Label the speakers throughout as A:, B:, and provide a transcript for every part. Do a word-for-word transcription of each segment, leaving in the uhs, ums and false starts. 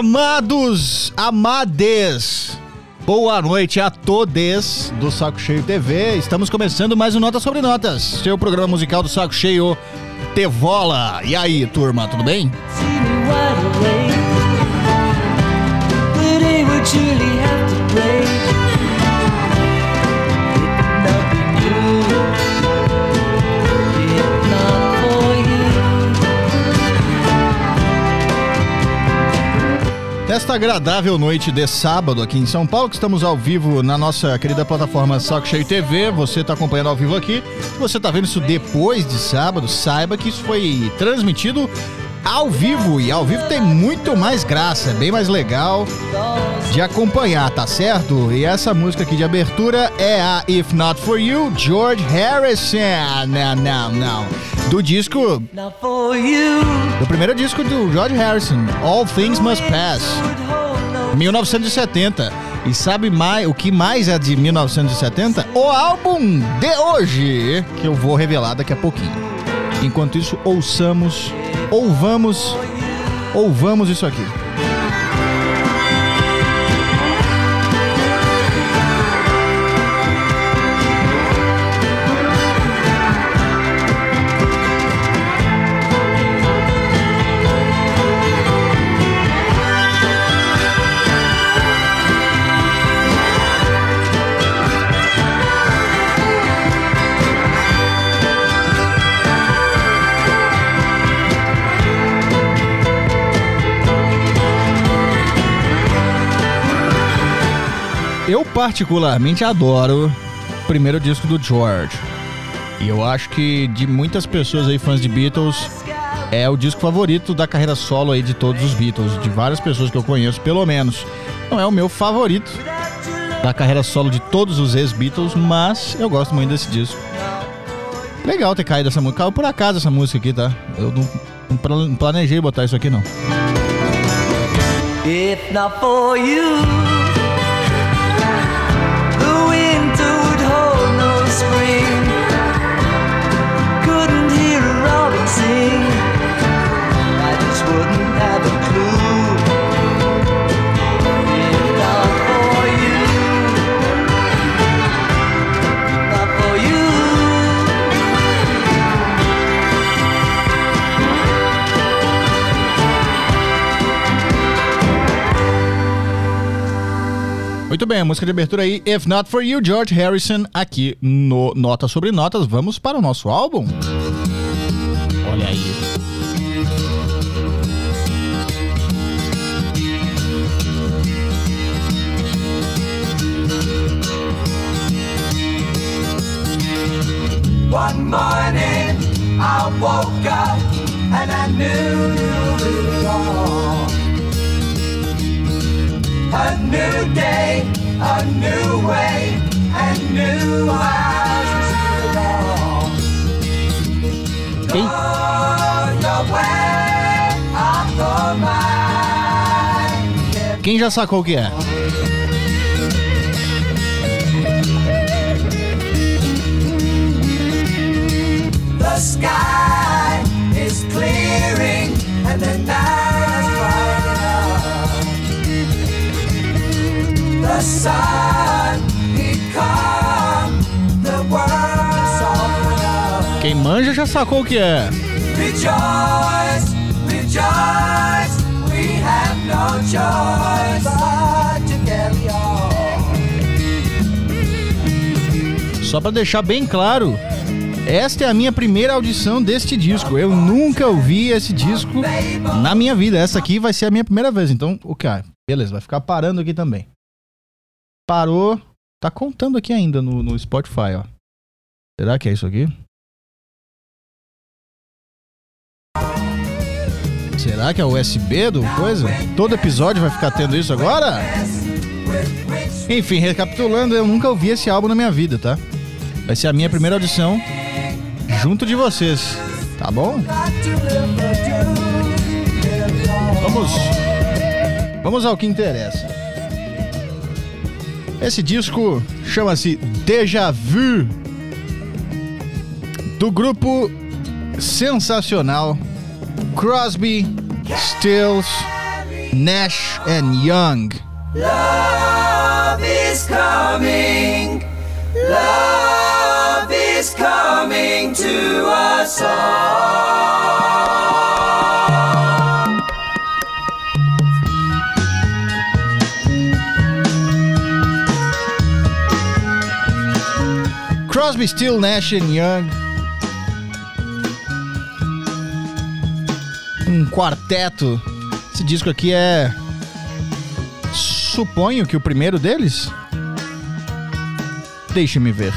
A: Amados, amades, boa noite a todos do Saco Cheio T V. Estamos começando mais um Notas sobre Notas, seu programa musical do Saco Cheio Tevola. E aí, turma, tudo bem? Nesta agradável noite de sábado aqui em São Paulo, que estamos ao vivo na nossa querida plataforma Saco Cheio T V. Você está acompanhando ao vivo aqui. Se você está vendo isso depois de sábado, saiba que isso foi transmitido ao vivo. E ao vivo tem muito mais graça, é bem mais legal de acompanhar, tá certo? E essa música aqui de abertura é a If Not For You, George Harrison. Não, não, não. Do disco... Do primeiro disco do George Harrison, All Things Must Pass, mil novecentos e setenta. E sabe mais, o que mais é de mil novecentos e setenta? O álbum de hoje, que eu vou revelar daqui a pouquinho. Enquanto isso, ouçamos, ouvamos, ouvamos isso aqui. Eu particularmente adoro o primeiro disco do George. E eu acho que de muitas pessoas aí, fãs de Beatles, é o disco favorito da carreira solo aí de todos os Beatles. De várias pessoas que eu conheço, pelo menos. Não é o meu favorito da carreira solo de todos os ex-Beatles, mas eu gosto muito desse disco. Legal ter caído essa música. Caiu por acaso essa música aqui, tá? Eu não, não planejei botar isso aqui, não.
B: If not for you, spring, couldn't hear a robin sing, I just wouldn't have a clue. If not for you, not for you.
A: Muito bem, a música de abertura aí, If Not For You, George Harrison, aqui no Notas sobre Notas. Vamos para o nosso álbum? Olha aí.
B: One morning I woke up and I knew it was wrong. A new day, a new way, and new hours to go. Your way, I'll go mine.
A: Quem já sacou o que é?
B: The sky is clearing and the night is bright. The sun, he come, the world is all.
A: Quem manja já sacou o que é.
B: Rejoice, rejoice, we have no choice but to carry on.
A: Só pra deixar bem claro, esta é a minha primeira audição deste disco. Eu nunca ouvi esse disco na minha vida. Essa aqui vai ser a minha primeira vez. Então, o que? Beleza, vai ficar parando aqui também. Parou. Tá contando aqui ainda no, no Spotify, ó. Será que é isso aqui? Será que é o U S B do coisa? Todo episódio vai ficar tendo isso agora? Enfim, recapitulando, eu nunca ouvi esse álbum na minha vida, tá? Vai ser a minha primeira audição junto de vocês, tá bom? Vamos, vamos ao que interessa. Esse disco chama-se Déjà Vu, do grupo sensacional Crosby, Stills Nash and Young.
B: Love is coming, love is coming to us all.
A: Crosby, Stills, Nash and Young. Um quarteto. Esse disco aqui é... Suponho que o primeiro deles? Deixe-me ver.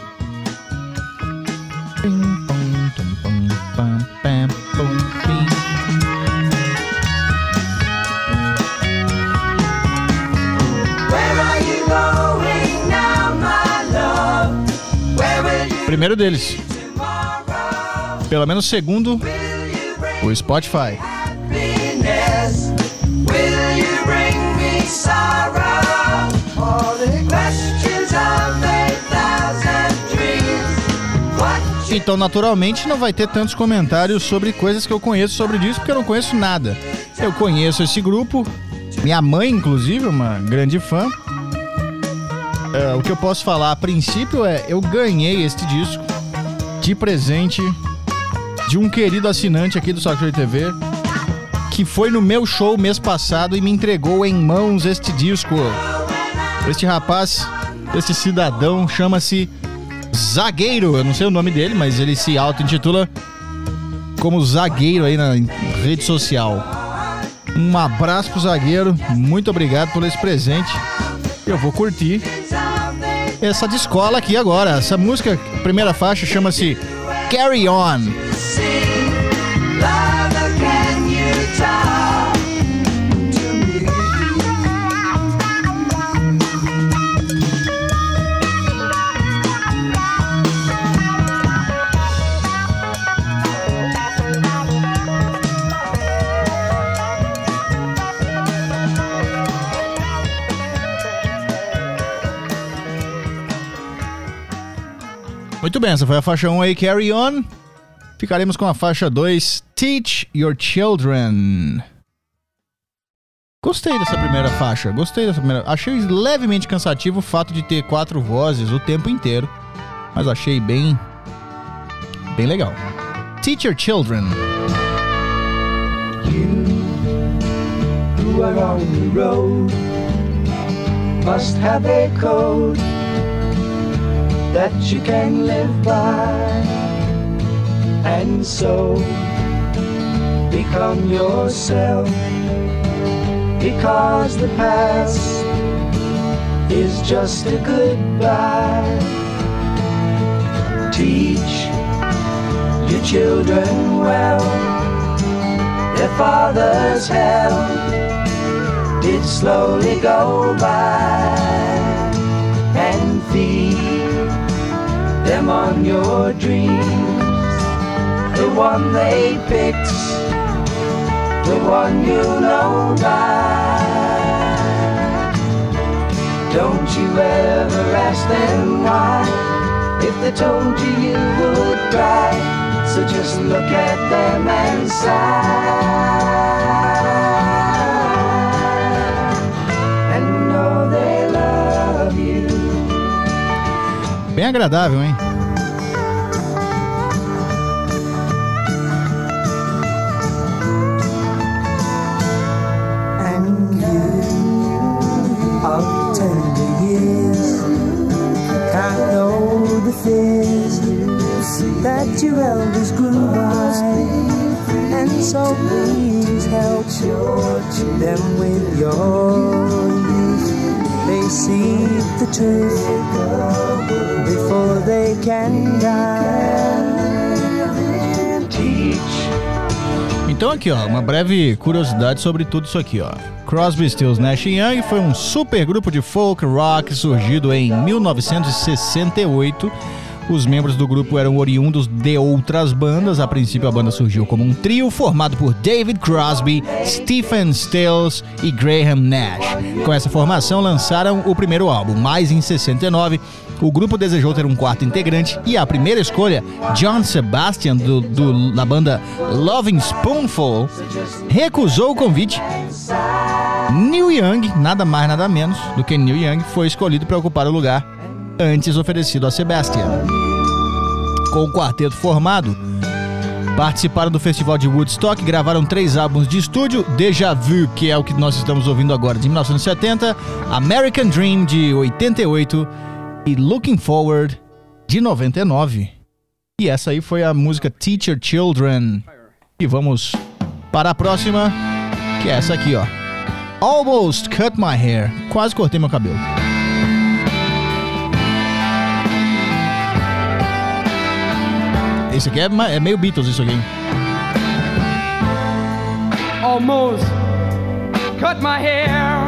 A: Primeiro deles. Pelo menos segundo o Spotify. Então, naturalmente, não vai ter tantos comentários sobre coisas que eu conheço sobre isso, porque eu não conheço nada. Eu conheço esse grupo, minha mãe, inclusive, uma grande fã. É, o que eu posso falar a princípio é, eu ganhei este disco de presente de um querido assinante aqui do Sock Show T V, que foi no meu show mês passado e me entregou em mãos este disco. Este rapaz, este cidadão, chama-se Zagueiro. Eu não sei o nome dele, mas ele se auto-intitula como Zagueiro aí na rede social. Um abraço pro Zagueiro, muito obrigado por esse presente. Eu vou curtir essa discola aqui agora. Essa música, primeira faixa, chama-se Carry On. Muito bem, essa foi a faixa um aí, Carry On. Ficaremos com a faixa dois, Teach Your Children. Gostei dessa primeira faixa, gostei dessa primeira. Achei levemente cansativo o fato de ter quatro vozes o tempo inteiro, mas achei bem, bem legal. Teach Your Children.
B: You who are on the road must have a code that you can live by, and so become yourself, because the past is just a goodbye. Teach your children well, their father's hell did slowly go by, and feed them on your dreams, the one they picked, the one you know by. Don't you ever ask them why, if they told you you would cry, so just look at them and sigh, and know they love you.
A: Bem agradável, hein?
B: And you of tender years can't know the fears that your elders grew by, and so please help them with your youth. They see the truth before they can die. Teach.
A: Então aqui, ó, uma breve curiosidade sobre tudo isso aqui, ó. Crosby, Stills, Nash and Young foi um super grupo de folk rock surgido em mil novecentos e sessenta e oito. Os membros do grupo eram oriundos de outras bandas. A princípio a banda surgiu como um trio formado por David Crosby, Stephen Stills e Graham Nash. Com essa formação lançaram o primeiro álbum, mas em sessenta e nove O grupo desejou ter um quarto integrante e a primeira escolha, John Sebastian, do, do, da banda Loving Spoonful, recusou o convite. Neil Young, nada mais nada menos do que Neil Young, foi escolhido para ocupar o lugar antes oferecido a Sebastian. Com o quarteto formado, participaram do festival de Woodstock, gravaram três álbuns de estúdio: Déjà Vu, que é o que nós estamos ouvindo agora, de mil novecentos e setenta, American Dream, de oitenta e oito e Looking Forward, de noventa e nove. E essa aí foi a música Teacher Children. E vamos para a próxima, que é essa aqui, ó. Almost Cut My Hair. Quase cortei meu cabelo. Esse aqui é, é meio Beatles, isso aqui.
C: Almost cut my hair.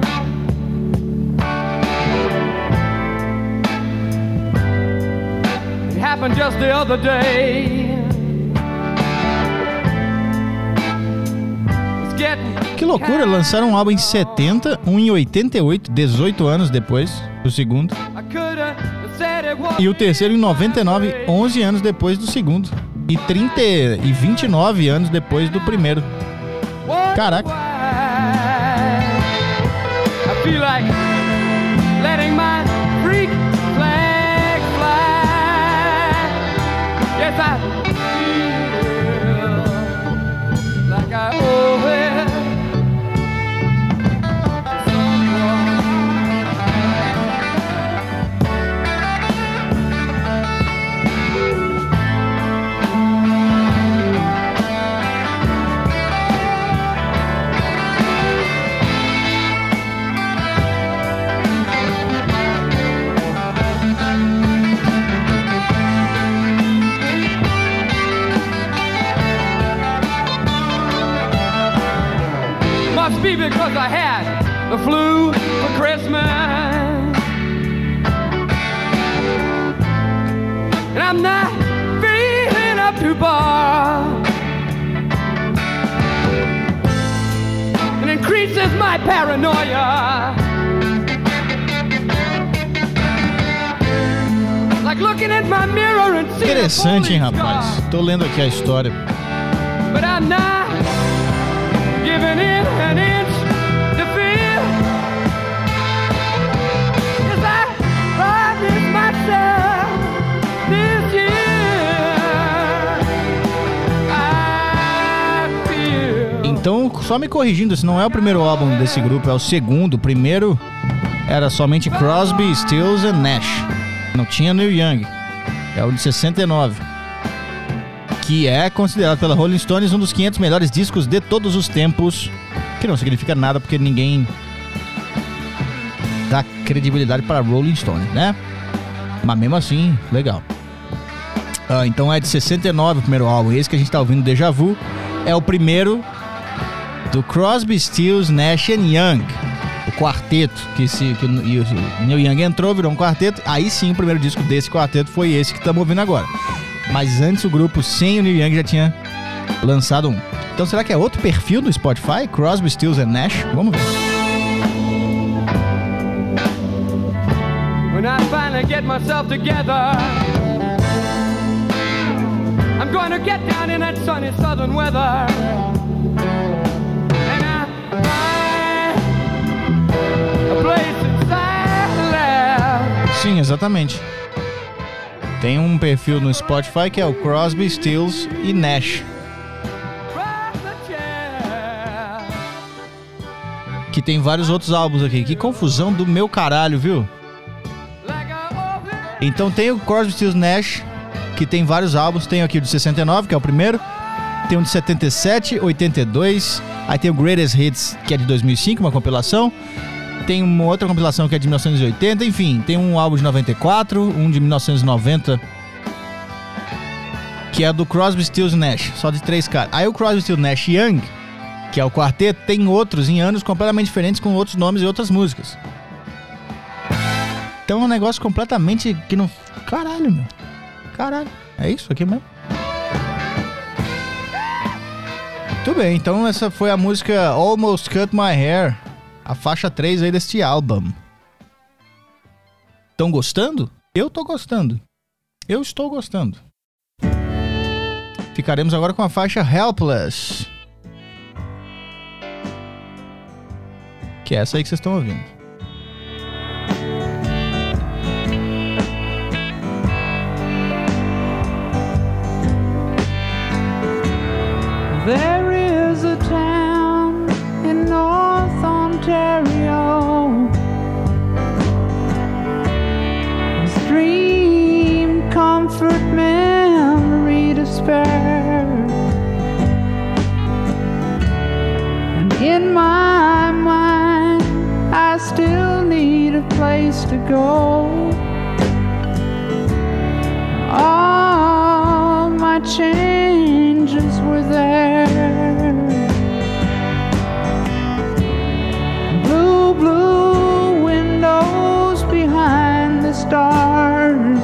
C: It happened just the other day. It's getting...
A: Que loucura, lançaram um álbum em setenta, um em oitenta e oito, dezoito anos depois do segundo. E o terceiro em noventa e nove, onze anos depois do segundo. E trinta e vinte e nove anos depois do primeiro. Caraca.
C: I feel like letting my freak flag fly. Yes, I feel like I owe it. Must be because I had the flu for Christmas, and I'm not feeling up to par. It increases my paranoia, like looking at my mirror and seeing.
A: Interessante, hein, rapaz? Tô lendo aqui a história.
C: But I'm not giving in an inch to fear. Yes, I promised myself this year I feel.
A: Então, só me corrigindo, esse não é o primeiro álbum desse grupo, é o segundo. O primeiro era somente Crosby, Stills and Nash. Não tinha Neil Young. É o de sessenta e nove. Que é considerado pela Rolling Stones um dos quinhentos melhores discos de todos os tempos. Que não significa nada porque ninguém dá credibilidade para Rolling Stones, né? Mas mesmo assim, legal. Ah, então é de sessenta e nove o primeiro álbum. Esse que a gente tá ouvindo, Déjà Vu, é o primeiro do Crosby, Stills, Nash and Young. O quarteto, que, se, que o, e o Neil Young entrou, virou um quarteto. Aí sim, o primeiro disco desse quarteto foi esse que estamos ouvindo agora. Mas antes o grupo sem o Neil Young já tinha lançado um. Então será que é outro perfil do Spotify? Crosby, Stills and Nash? Vamos ver.
C: When I finally get myself together, I'm going to get down in that sunny southern weather, and I find a place inside left.
A: Sim, exatamente. Tem um perfil no Spotify que é o Crosby, Stills e Nash. Que tem vários outros álbuns aqui. Que confusão do meu caralho, viu? Então tem o Crosby, Stills, Nash, que tem vários álbuns. Tem aqui o de sessenta e nove, que é o primeiro. Tem um de setenta e sete, oitenta e dois. Aí tem o Greatest Hits, que é de dois mil e cinco, uma compilação. Tem uma outra compilação que é de mil novecentos e oitenta. Enfim, tem um álbum de noventa e quatro, um de mil novecentos e noventa, que é do Crosby, Stills e Nash. Só de três caras. Aí o Crosby, Stills, Nash Young, que é o quarteto, tem outros em anos completamente diferentes, com outros nomes e outras músicas. Então é um negócio completamente que não... Caralho, meu. Caralho. É isso aqui mesmo? Muito bem, então essa foi a música Almost Cut My Hair, a faixa três aí deste álbum. Estão gostando? Eu tô gostando. Eu estou gostando. Ficaremos agora com a faixa Helpless. Que é essa aí que vocês estão ouvindo.
D: There is a town in North Ontario, a stream, comfort, memory, despair, and in my mind I still need a place to go. All my changes were there. Blue, blue windows behind the stars.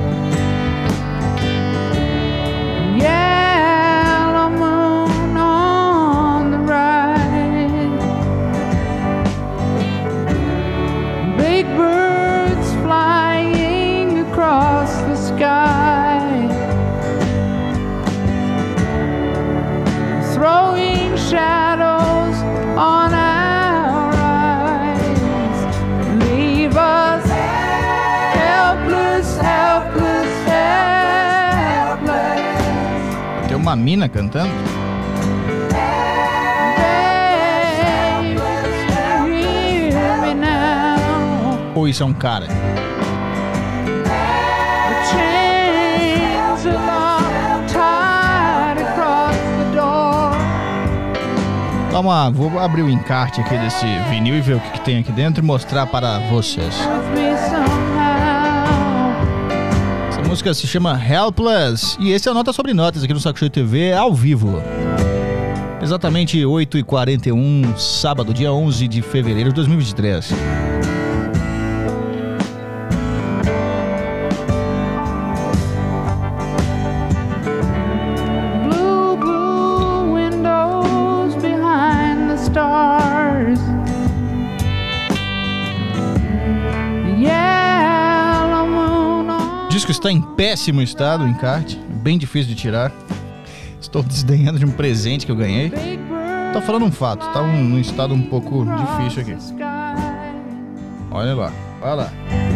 D: Yellow moon on the right. Big birds flying across the sky. Throwing shadows on our eyes. Leave us helpless, helpless, helpless.
A: Tem uma mina cantando?
D: Babe, hear me now.
A: Ou isso é um cara?
D: The chains are locked tight across the door.
A: Dá uma, vou abrir o encarte aqui desse vinil e ver o que, que tem aqui dentro e mostrar para vocês.
D: With me somehow.
A: Essa música se chama Helpless e esse é o Nota Sobre Notas aqui no Saco Cheio T V ao vivo. Exatamente oito e quarenta e um, sábado, dia onze de fevereiro de dois mil e vinte e três.
D: Blue, blue windows behind the stars. Yellow moon on.
A: O disco está em péssimo estado, o encarte, bem difícil de tirar. Estou desdenhando de um presente que eu ganhei.
D: Big birds
A: Tô falando um fato, tá um, num estado um pouco difícil aqui.
D: the sky.
A: Olha lá, vai lá.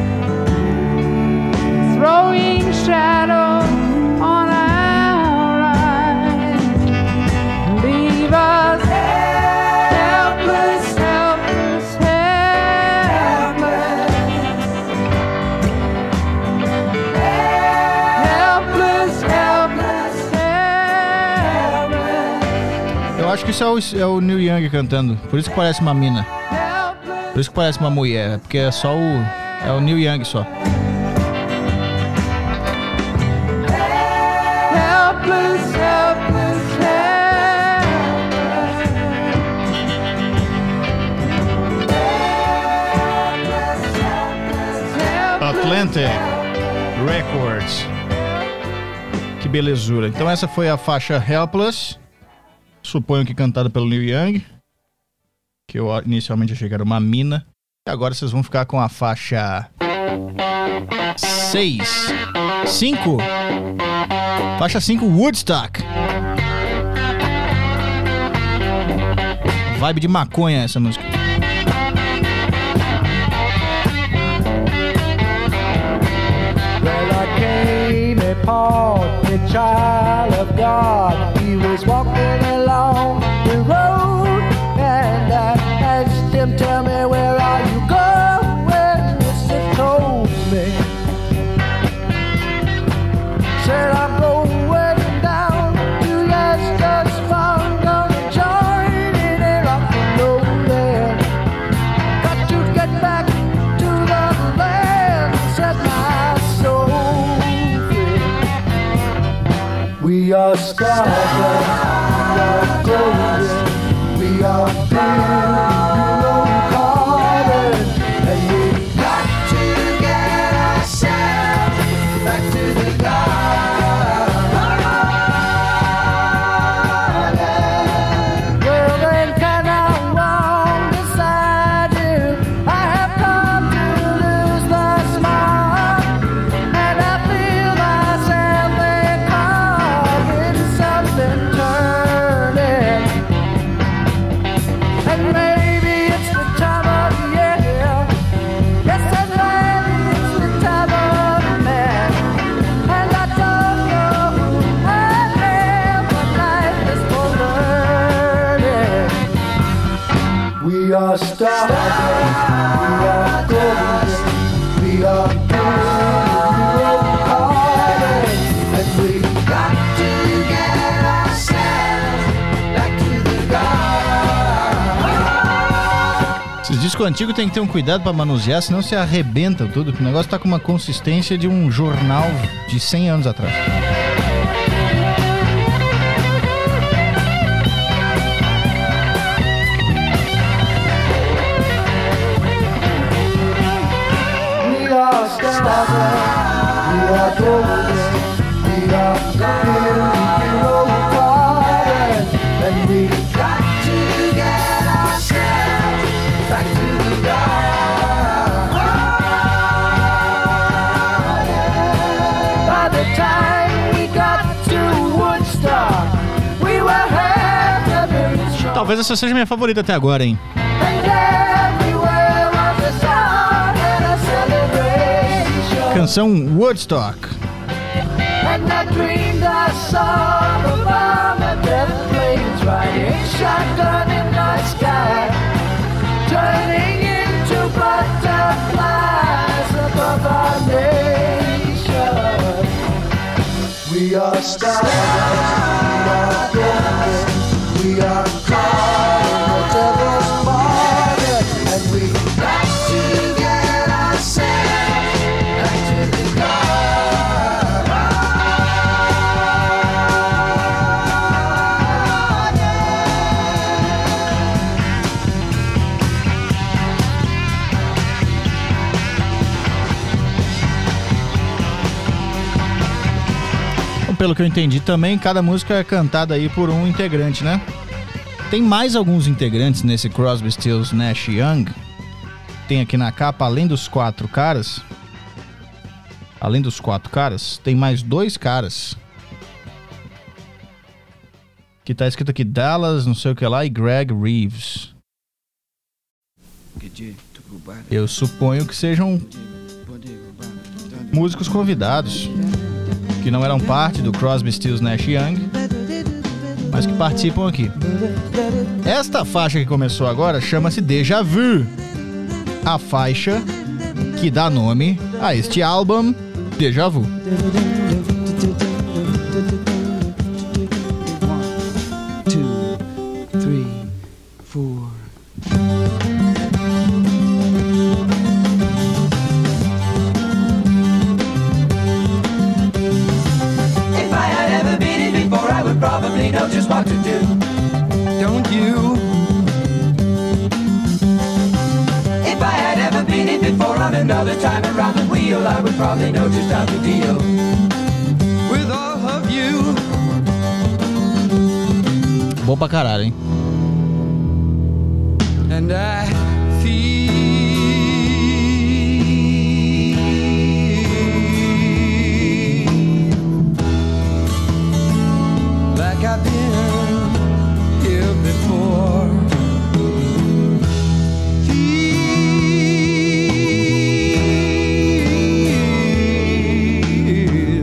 D: Throwing shadows on our eyes. Leave us helpless, helpless, helpless. Helpless, helpless, helpless.
A: Eu acho que isso é o, é o Neil Young cantando, por isso que parece uma mina.
D: Helpless.
A: Por isso que parece uma mulher, porque é só o... é o Neil Young só.
D: Helpless, helpless, helpless.
A: Atlantic Records. Que belezura. Então essa foi a faixa Helpless. Suponho que cantada pelo Neil Young. Que eu inicialmente achei que era uma mina. E agora vocês vão ficar com a faixa seis. cinco. Faixa cinco, Woodstock. Vibe de maconha essa música.
E: Well, I came upon the child of God. He was walking along the road, and I asked him, tell me, where are you going? Yes, he told me. Said, I'm going down to Leicester's farm, gonna join in a rock and roll there. Got to get back to the land, set my soul free. We are stars, we are golden, we are blue carbon, and we got to get ourselves back to the garden. Well, then can I walk beside you? I have come to lose the smile.
A: disco antigo tem que ter um cuidado pra manusear, senão você arrebenta tudo. O negócio tá com uma consistência de um jornal de cem anos atrás.
E: We are stars, we are golden, we are hero party, and we got to get ourselves back to the dark. By the time we got to Woodstock, we were heavenly strong.
A: Talvez essa seja a minha favorita até agora, hein?
E: And everywhere was a song and a celebration.
A: Canção Woodstock.
E: And I dreamed I saw the bomb and death planes riding shotgun in the sky, turning into butterflies above our nation. We are stars, we are golden, we are caught in the devil's party, and we got to get ourselves back to the dark.
A: Pelo que eu entendi também, cada música é cantada aí por um integrante, né? Tem mais alguns integrantes nesse Crosby, Stills, Nash Young. Tem aqui na capa, além dos quatro caras, além dos quatro caras, tem mais dois caras. Que tá escrito aqui Dallas, não sei o que lá, e Greg Reeves. Eu suponho que sejam músicos convidados, que não eram parte do Crosby, Stills, Nash Young, mas que participam aqui. Esta faixa que começou agora chama-se Deja Vu, a faixa que dá nome a este álbum, Deja Vu.
B: One, two, three, four. Probably know just what to do. Don't you? If I had ever been it before on another time around the wheel, I would probably know just how to deal with all of you.
A: Bom pra caralho, hein?
B: And I feel like I've been here before. Feel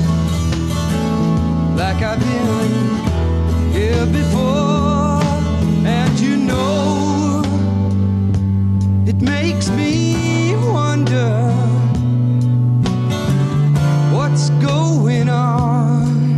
B: like I've been here before. And you know, it makes me wonder what's going on.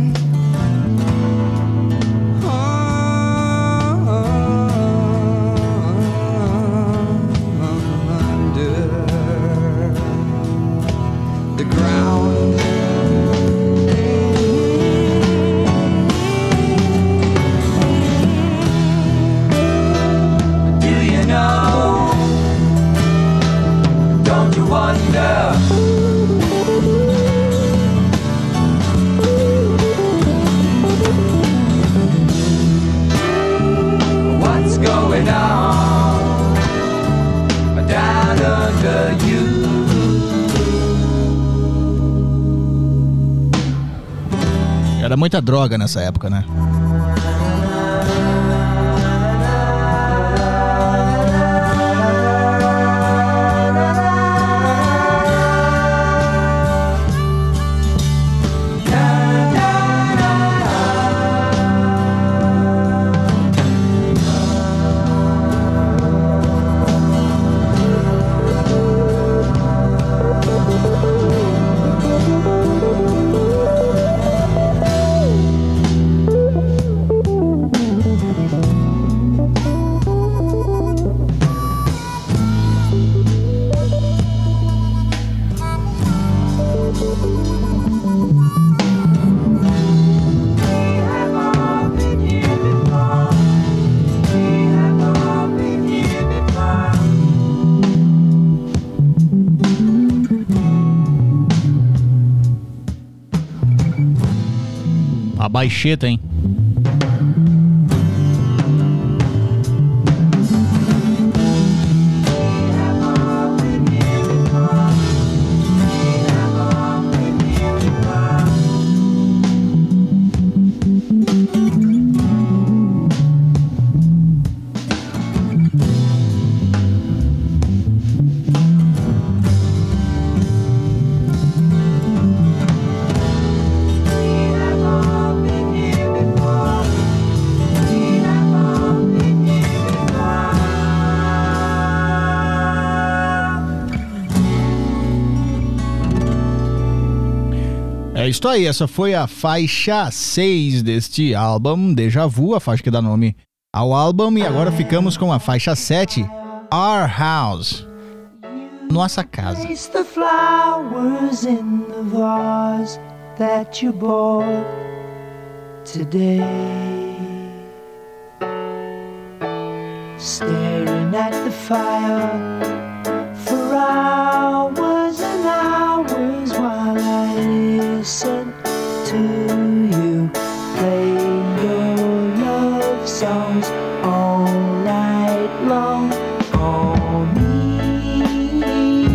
A: Era muita droga nessa época, né? A baixeta, hein? É isso aí, essa foi a faixa seis deste álbum, Deja Vu, a faixa que dá nome ao álbum. E agora ficamos com a faixa sete, Our House, Nossa Casa.
B: The flowers in the vase that you bought today, staring at the fire for hours and hours while I listen to you play your love songs all night long for me,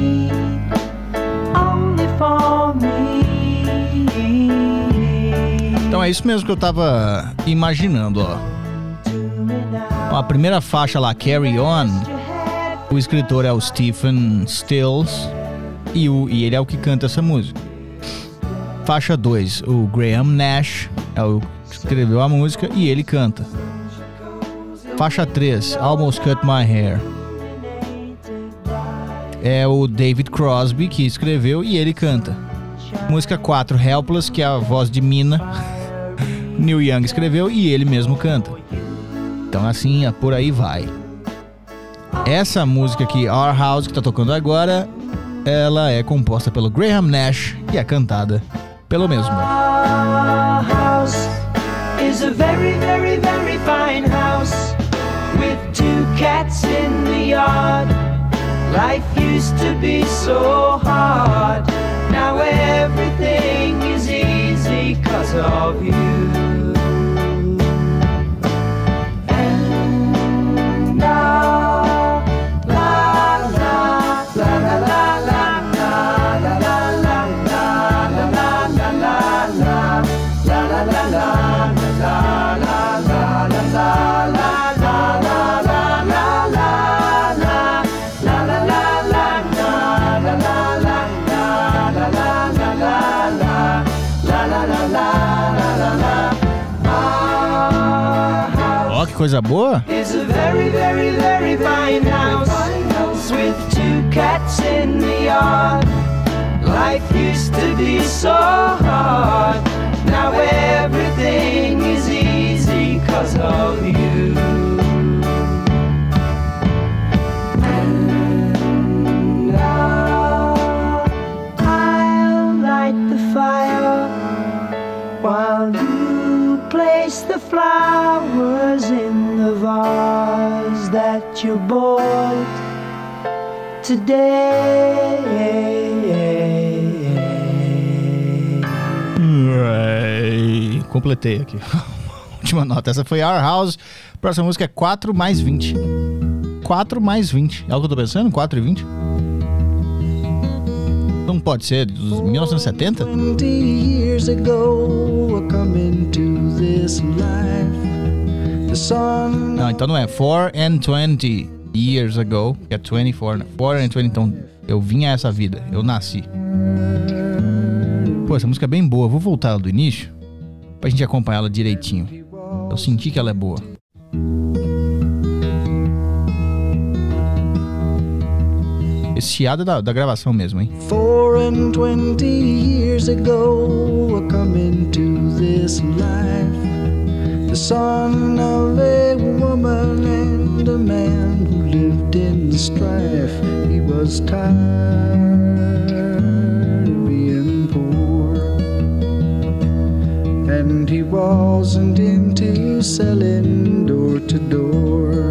B: only for me.
A: Então é isso mesmo que eu tava imaginando, ó. A primeira faixa lá, Carry On, o escritor é o Stephen Stills e, o, e ele é o que canta essa música. Faixa dois, o Graham Nash é o que escreveu a música e ele canta. Faixa três, Almost Cut My Hair, é o David Crosby que escreveu e ele canta. Música quatro, Helpless, que é a voz de Mina, Neil Young escreveu e ele mesmo canta. Então assim, por aí vai. Essa música aqui, Our House, que tá tocando agora, ela é composta pelo Graham Nash e é cantada pelo mesmo.
B: Our house is a very, very, very fine house with two cats in the yard. Life used to be so hard. Now everything is easy 'cause of you. And now, la la la la la la la la la la la la la la la la la la
A: Ó, que coisa boa!
B: It's a very, very, very fine house with two cats in the yard. Life used to be so hard. Now everything is easy 'cause of you. And now I'll light the fire while you place the flowers in the vase that you bought today.
A: Ai, completei aqui. Última nota. Essa foi Our House. Próxima música é quatro mais vinte. quatro mais vinte. É o que eu tô pensando? quatro e vinte? Não pode ser dos mil novecentos e setenta?
B: twenty years ago, I come into this life. The sun.
A: Não, então não é. four and twenty years ago. Que é vinte e quatro, né? four and twenty, então eu vim a essa vida. Eu nasci. Pô, essa música é bem boa. Vou voltar ela do início pra gente acompanhar ela direitinho. Eu senti que ela é boa. Esse chiado é da, da gravação mesmo, hein?
B: Four and twenty years ago, I come into this life. The son of a woman and a man who lived in strife. He was tired of being poor, and he wasn't into selling door to door,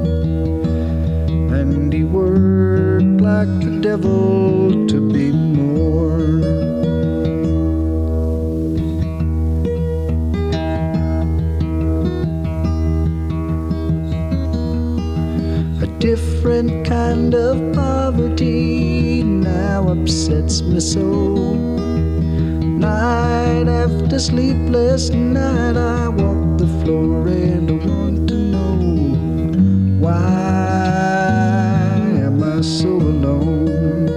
B: and he worked like the devil to be more.
E: different kind of poverty now upsets me so. Night after sleepless night, I walk the floor and I want to know, why am I so alone?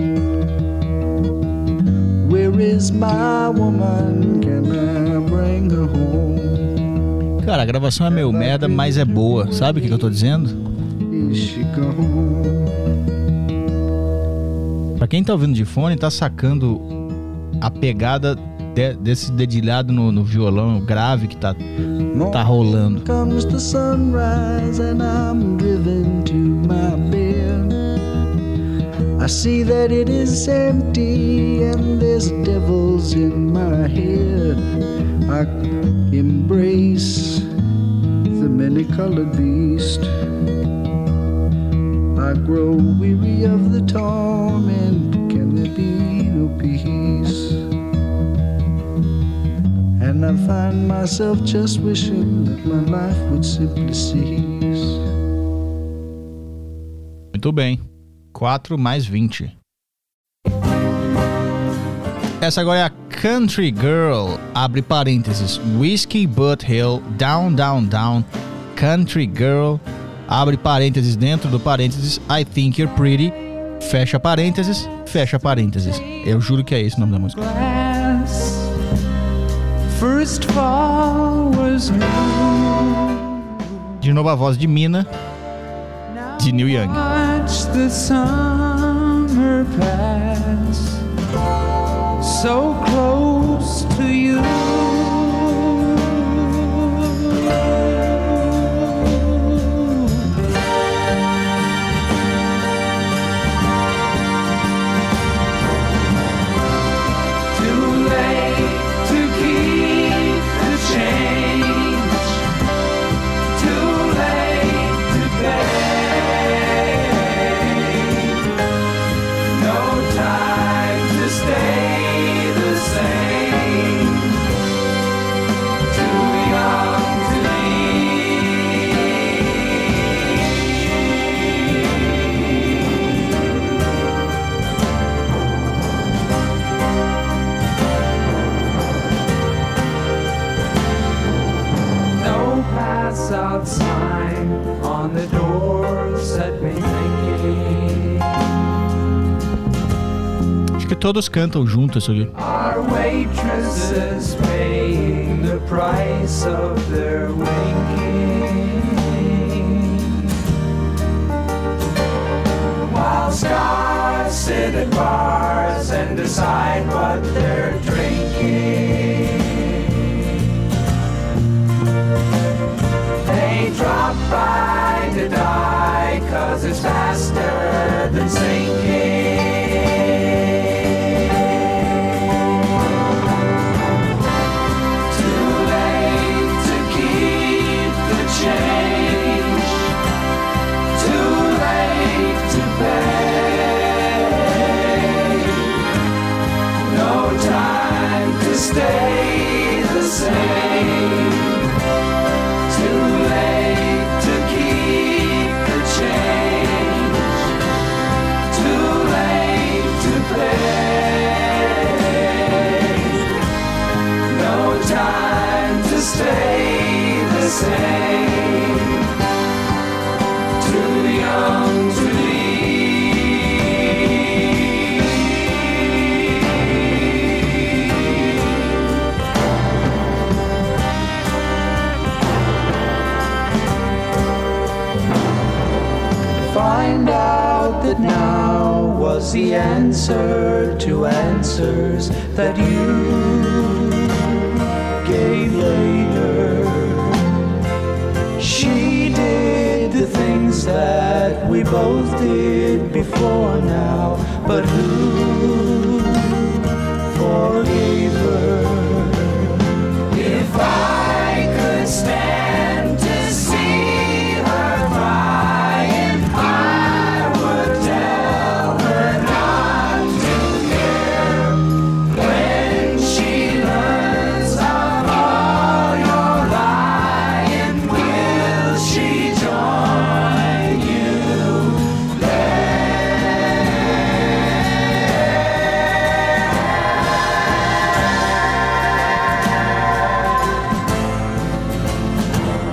E: Where is my woman? Can I bring her home?
A: Cara, a gravação é meio merda, mas é boa. Sabe o que, que eu tô dizendo?
E: Is she gone?
A: Pra quem tá ouvindo de fone, tá sacando a pegada de, desse dedilhado no, no violão grave que tá, tá rolando.
E: Comes the sunrise and I'm driven to my bed. I see that it is empty and there's devils in my head. I embrace the many-colored beast. I grow weary of the torment. Can there be no peace? And I find myself just wishing that my life would simply cease.
A: Muito bem. quatro mais vinte. Essa agora é a Country Girl, abre parênteses, Whiskey Butt Hill, Down, Down, Down, Country Girl, abre parênteses, dentro do parênteses, I Think You're Pretty, fecha parênteses, fecha parênteses. Eu juro que é esse o nome da música.
D: First fall was new.
A: De novo a voz de Mina, de Neil Young.
D: Watch the summer pass, so close to you.
C: Too late to keep the change. Too late to pay. No time to stay the same. Too young to No pass out sign on the door set me thinking.
A: Acho que todos cantam junto isso aqui.
C: Our waitresses paying the price of their winking, while stars sit at bars and decide what they're drinking. They drop by to die, 'cause it's faster than sinking. Too late to keep the change. Too late to pay. No time to stay the same. Too late to keep the change. Too late to pay. No time to stay the same. Too young to find out that now was the answer to answers that you gave later. She did the things that we both did before now, but who forgave her? If I could stand to see her crying, I would tell her not to care. When she learns of all your lying, will she join you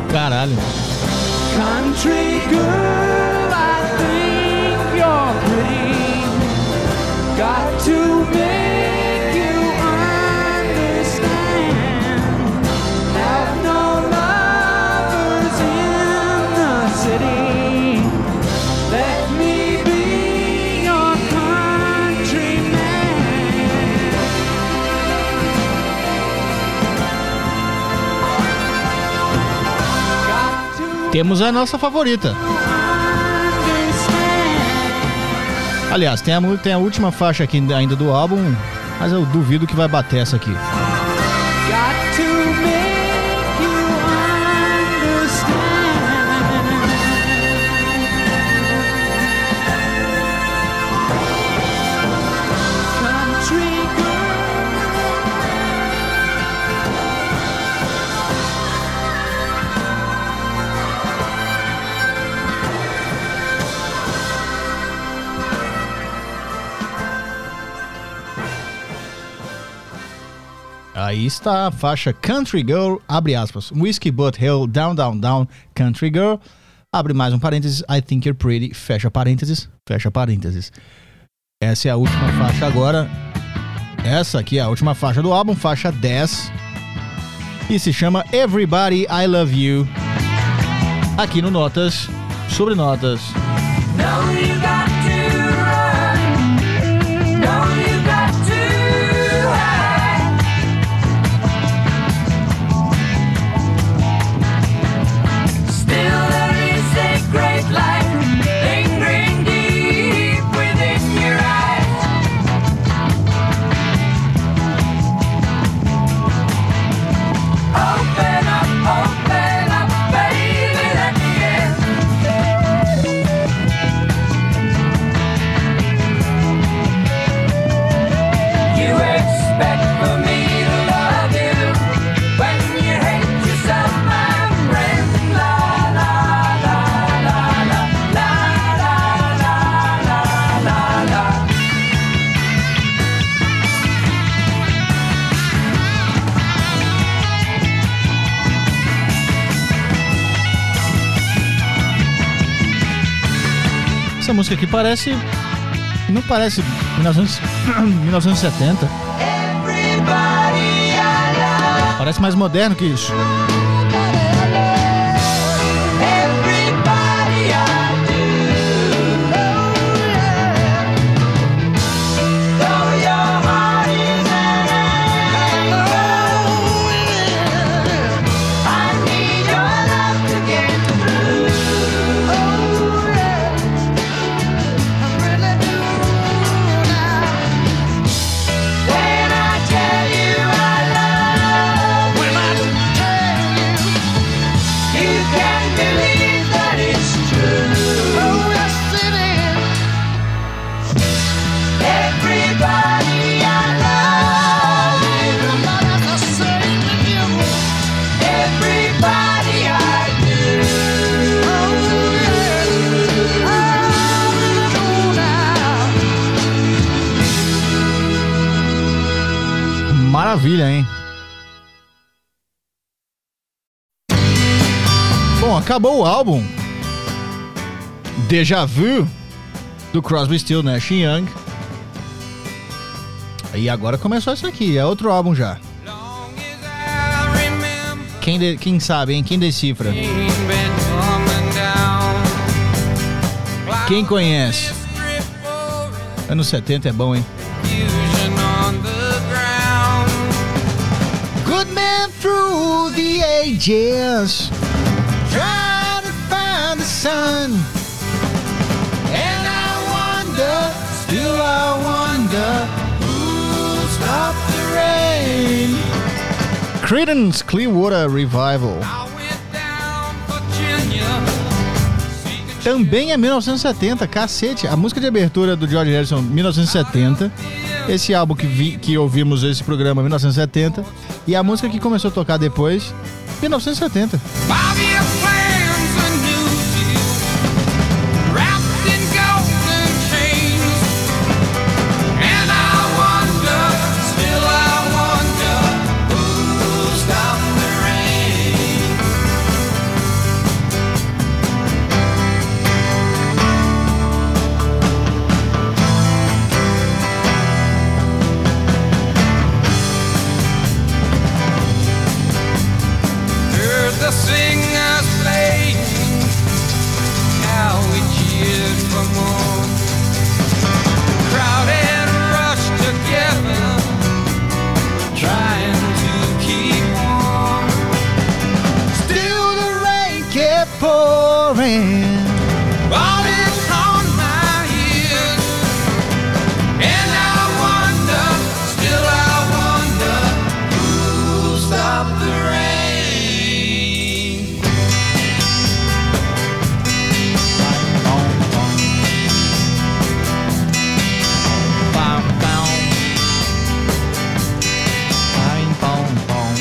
A: Caralho.
D: Country girl, I think you're pretty. Got to make you understand. Have no lovers in the city. Let me be your countryman.
A: Temos a nossa favorita. Aliás, tem a, tem a última faixa aqui ainda do álbum, mas eu duvido que vai bater essa aqui.
D: Got to make you understand. Country
A: Aí está a faixa Country Girl, abre aspas, Whiskey But Hill, Down, Down, Down, Country Girl, abre mais um parênteses, I Think You're Pretty, fecha parênteses, fecha parênteses. Essa é a última faixa agora, essa aqui é a última faixa do álbum, faixa dez, e se chama Everybody I Love You, aqui no Notas sobre Notas.
B: No, you got to run. No, you got to hide. Still there is a great light lingering deep within your eyes. Open up, open up, baby, let me in. You expect for me to love you when you hate yourself, my friend. La la la la la la la la la la la.
A: Essa música aqui parece, não parece mil novecentos, mil novecentos e setenta,
B: Everybody I love,
A: parece mais moderno que isso.
B: everybody I do. Though your heart is an anchor, I need your love to get through. When I tell you I love you, you can believe that it's true. Everybody I love you. Everybody I do.
A: Maravilha, hein? Bom, acabou o álbum Deja Vu do Crosby, Still, Nash and Young. E agora começou isso aqui, é outro álbum já. Quem, de- quem sabe, hein? Quem decifra? Quem conhece? Anos setenta é bom, hein? Good man through the ages, trying to find the sun. And I wonder, still I wonder, who'll stop the rain. Creedence Clearwater Revival. Também é mil novecentos e setenta, cacete. A música de abertura do George Harrison, mil novecentos e setenta. Esse álbum que, vi, que ouvimos esse programa, mil novecentos e setenta. E a música que começou a tocar depois, mil novecentos e setenta.
F: the singers played, how we cheered for more. Crowded rushed together, trying to keep warm.
A: Still the rain kept pouring,
F: falling on my ears, and I wonder, still I wonder, who'll stop the rain?
A: Bom, bom. Bom, bom, bom.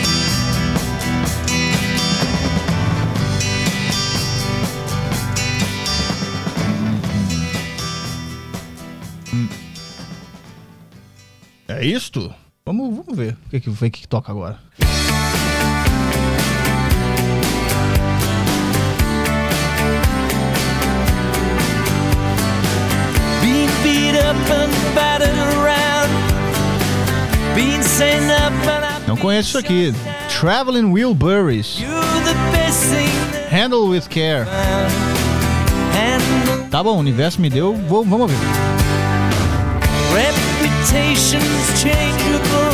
A: É isto? Vamos, vamos ver o que, que, o que, que toca agora.
G: Being beat up and battered around, being sent up and I
A: Não conheço isso aqui. Traveling Wilburys.
G: you're the best thing that
A: Handle with care.
G: and
A: Tá bom, o universo me deu. Vou, vamos ouvir.
G: reputations changeable,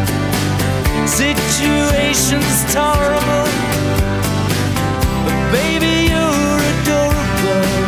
G: situations tolerable, but baby you're adorable,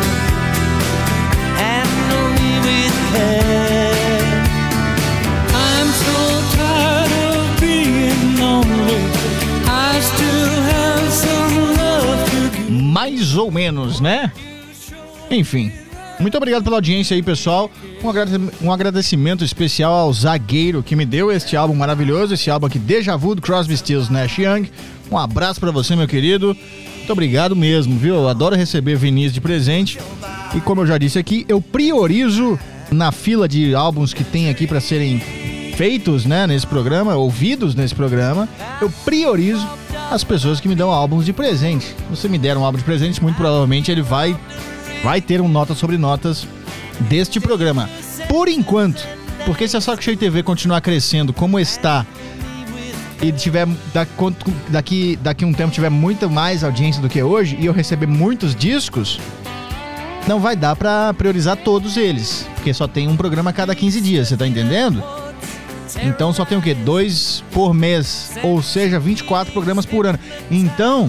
G: handle me with care. I'm so tired of being lonely, I still have some love to give.
A: Mais ou menos, né? Enfim. Muito obrigado pela audiência aí, pessoal. Um agrade- um agradecimento especial ao Zagueiro que me deu este álbum maravilhoso, esse álbum aqui, Deja Vu, do Crosby, Stills, Nash Young. Um abraço pra você, meu querido. Muito obrigado mesmo, viu? Eu adoro receber vinis de presente. E como eu já disse aqui, eu priorizo na fila de álbuns que tem aqui pra serem feitos, né, nesse programa, ouvidos nesse programa, eu priorizo as pessoas que me dão álbuns de presente. Se você me der um álbum de presente, muito provavelmente ele vai... vai ter um Nota sobre Notas deste programa. Por enquanto, porque se a Saco Cheio T V continuar crescendo como está e tiver daqui, daqui um tempo tiver muito mais audiência do que hoje e eu receber muitos discos, não vai dar pra priorizar todos eles, porque só tem um programa a cada quinze dias, você tá entendendo? Então só tem o quê? Dois por mês, ou seja, vinte e quatro programas por ano. Então...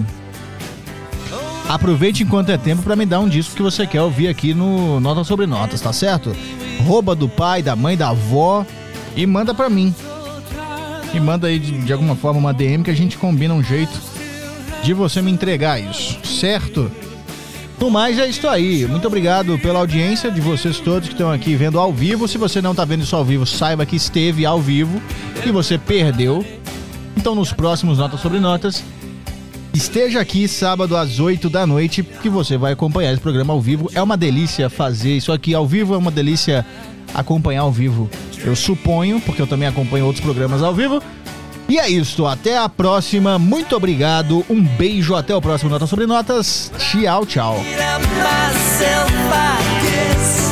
A: aproveite enquanto é tempo pra me dar um disco que você quer ouvir aqui no Nota sobre Notas, tá certo? Rouba do pai, da mãe, da avó e manda pra mim. E manda aí de, de alguma forma uma D M que a gente combina um jeito de você me entregar isso, certo? No mais, é isso aí. Muito obrigado pela audiência de vocês todos que estão aqui vendo ao vivo. Se você não tá vendo isso ao vivo, saiba que esteve ao vivo e você perdeu. Então nos próximos Notas sobre Notas, esteja aqui sábado às oito da noite, que você vai acompanhar esse programa ao vivo. É uma delícia fazer isso aqui ao vivo, é uma delícia acompanhar ao vivo. Eu suponho, porque eu também acompanho outros programas ao vivo. E é isso, até a próxima. Muito obrigado, um beijo, até o próximo Nota sobre Notas. Tchau, tchau.
G: myself, I guess.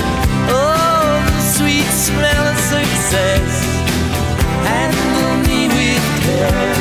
G: Oh, the sweet smell of success, handle me with care.